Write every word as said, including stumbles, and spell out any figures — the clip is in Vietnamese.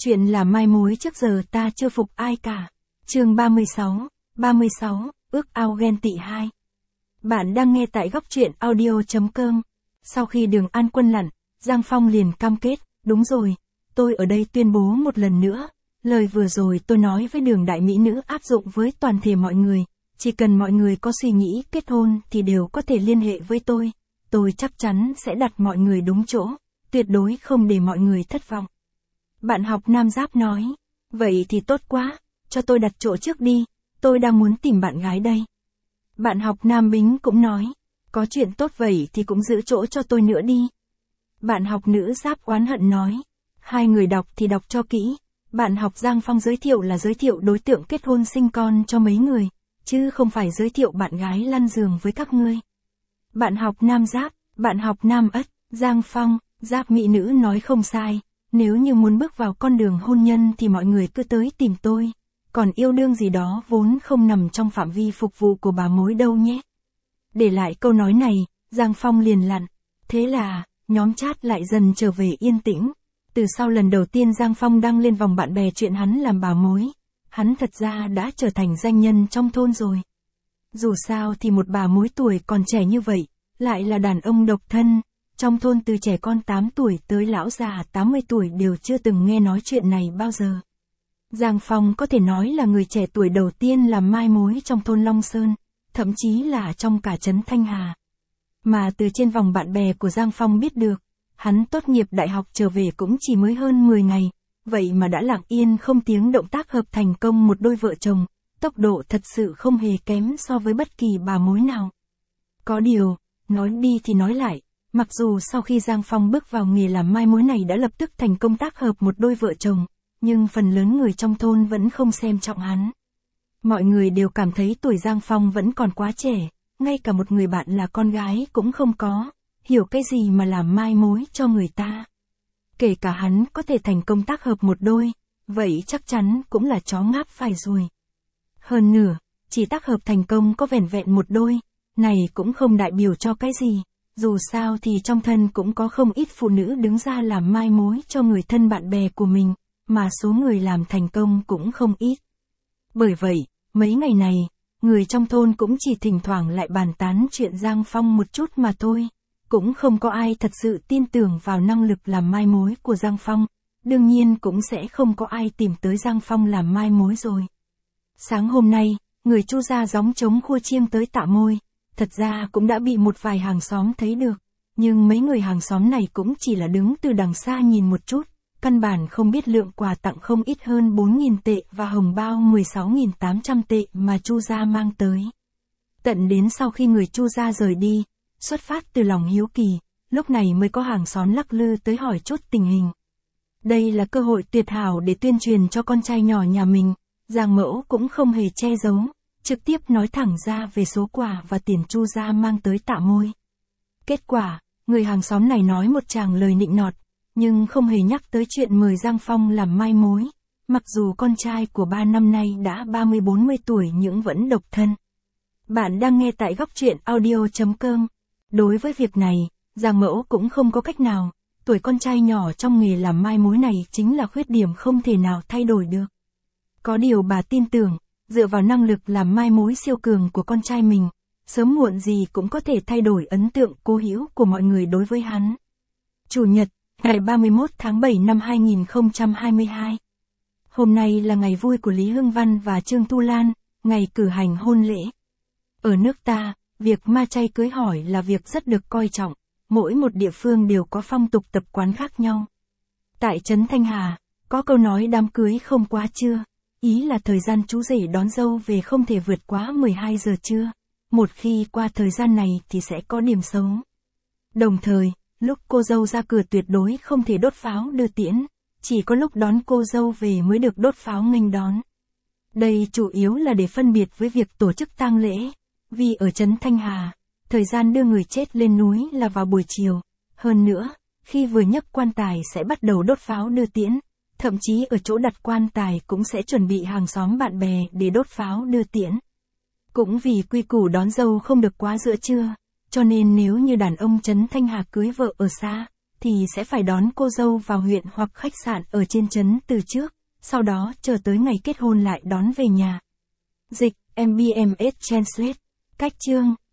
Chuyện là mai mối trước giờ ta chưa phục ai cả. Chương ba mươi sáu, ba mươi sáu, ước ao ghen tị hai. Bạn đang nghe tại góc truyện audio chấm com. Sau khi Đường An Quân lặn, Giang Phong liền cam kết, đúng rồi, tôi ở đây tuyên bố một lần nữa, lời vừa rồi tôi nói với Đường đại mỹ nữ áp dụng với toàn thể mọi người, chỉ cần mọi người có suy nghĩ kết hôn thì đều có thể liên hệ với tôi, tôi chắc chắn sẽ đặt mọi người đúng chỗ, tuyệt đối không để mọi người thất vọng. Bạn học Nam Giáp nói, vậy thì tốt quá, cho tôi đặt chỗ trước đi, tôi đang muốn tìm bạn gái đây. Bạn học Nam Bính cũng nói, có chuyện tốt vậy thì cũng giữ chỗ cho tôi nữa đi. Bạn học Nữ Giáp oán hận nói, hai người đọc thì đọc cho kỹ, bạn học Giang Phong giới thiệu là giới thiệu đối tượng kết hôn sinh con cho mấy người, chứ không phải giới thiệu bạn gái lăn giường với các ngươi. Bạn học Nam Giáp, bạn học Nam Ất, Giang Phong, Giáp mỹ nữ nói không sai. Nếu như muốn bước vào con đường hôn nhân thì mọi người cứ tới tìm tôi, còn yêu đương gì đó vốn không nằm trong phạm vi phục vụ của bà mối đâu nhé. Để lại câu nói này, Giang Phong liền lặn. Thế là, nhóm chat lại dần trở về yên tĩnh. Từ sau lần đầu tiên Giang Phong đăng lên vòng bạn bè chuyện hắn làm bà mối, hắn thật ra đã trở thành danh nhân trong thôn rồi. Dù sao thì một bà mối tuổi còn trẻ như vậy, lại là đàn ông độc thân. Trong thôn từ trẻ con tám tuổi tới lão già tám mươi tuổi đều chưa từng nghe nói chuyện này bao giờ. Giang Phong có thể nói là người trẻ tuổi đầu tiên làm mai mối trong thôn Long Sơn, thậm chí là trong cả trấn Thanh Hà. Mà từ trên vòng bạn bè của Giang Phong biết được, hắn tốt nghiệp đại học trở về cũng chỉ mới hơn mười ngày, vậy mà đã lặng yên không tiếng động tác hợp thành công một đôi vợ chồng, tốc độ thật sự không hề kém so với bất kỳ bà mối nào. Có điều, nói đi thì nói lại. Mặc dù sau khi Giang Phong bước vào nghề làm mai mối này đã lập tức thành công tác hợp một đôi vợ chồng, nhưng phần lớn người trong thôn vẫn không xem trọng hắn. Mọi người đều cảm thấy tuổi Giang Phong vẫn còn quá trẻ, ngay cả một người bạn là con gái cũng không có, hiểu cái gì mà làm mai mối cho người ta. Kể cả hắn có thể thành công tác hợp một đôi, vậy chắc chắn cũng là chó ngáp phải rồi. Hơn nữa, chỉ tác hợp thành công có vẻn vẹn một đôi, này cũng không đại biểu cho cái gì. Dù sao thì trong thân cũng có không ít phụ nữ đứng ra làm mai mối cho người thân bạn bè của mình, mà số người làm thành công cũng không ít. Bởi vậy, mấy ngày này, người trong thôn cũng chỉ thỉnh thoảng lại bàn tán chuyện Giang Phong một chút mà thôi. Cũng không có ai thật sự tin tưởng vào năng lực làm mai mối của Giang Phong, đương nhiên cũng sẽ không có ai tìm tới Giang Phong làm mai mối rồi. Sáng hôm nay, người Chu gia gióng trống khua chiêng tới Tạ Môi. Thật ra cũng đã bị một vài hàng xóm thấy được, nhưng mấy người hàng xóm này cũng chỉ là đứng từ đằng xa nhìn một chút, căn bản không biết lượng quà tặng không ít hơn bốn nghìn tệ và hồng bao mười sáu nghìn tám trăm tệ mà Chu gia mang tới. Tận đến sau khi người Chu gia rời đi, xuất phát từ lòng hiếu kỳ, lúc này mới có hàng xóm lắc lư tới hỏi chốt tình hình. Đây là cơ hội tuyệt hảo để tuyên truyền cho con trai nhỏ nhà mình, Giang Mẫu cũng không hề che giấu. Trực tiếp nói thẳng ra về số quà và tiền Chu gia mang tới Tạ Môi. Kết quả, người hàng xóm này nói một tràng lời nịnh nọt, nhưng không hề nhắc tới chuyện mời Giang Phong làm mai mối, mặc dù con trai của ba năm nay đã ba mươi bốn mươi tuổi nhưng vẫn độc thân. Bạn đang nghe tại góc truyện audio chấm com. Đối với việc này, Giang Mẫu cũng không có cách nào, tuổi con trai nhỏ trong nghề làm mai mối này chính là khuyết điểm không thể nào thay đổi được. Có điều bà tin tưởng, dựa vào năng lực làm mai mối siêu cường của con trai mình, sớm muộn gì cũng có thể thay đổi ấn tượng cố hữu của mọi người đối với hắn. Chủ nhật, ngày ba mươi mốt tháng bảy năm hai nghìn không trăm hai mươi hai. Hôm nay là ngày vui của Lý Hương Văn và Trương Thu Lan, ngày cử hành hôn lễ. Ở nước ta, việc ma chay cưới hỏi là việc rất được coi trọng, mỗi một địa phương đều có phong tục tập quán khác nhau. Tại trấn Thanh Hà, có câu nói đám cưới không quá trưa. Ý là thời gian chú rể đón dâu về không thể vượt quá mười hai giờ trưa, một khi qua thời gian này thì sẽ có điểm xấu. Đồng thời, lúc cô dâu ra cửa tuyệt đối không thể đốt pháo đưa tiễn, chỉ có lúc đón cô dâu về mới được đốt pháo nghênh đón. Đây chủ yếu là để phân biệt với việc tổ chức tang lễ, vì ở trấn Thanh Hà, thời gian đưa người chết lên núi là vào buổi chiều, hơn nữa, khi vừa nhấc quan tài sẽ bắt đầu đốt pháo đưa tiễn. Thậm chí ở chỗ đặt quan tài cũng sẽ chuẩn bị hàng xóm bạn bè để đốt pháo đưa tiễn. Cũng vì quy củ đón dâu không được quá giữa trưa, cho nên nếu như đàn ông trấn Thanh Hà cưới vợ ở xa, thì sẽ phải đón cô dâu vào huyện hoặc khách sạn ở trên trấn từ trước, sau đó chờ tới ngày kết hôn lại đón về nhà. Dịch, em bê em ét Translate. Cách chương.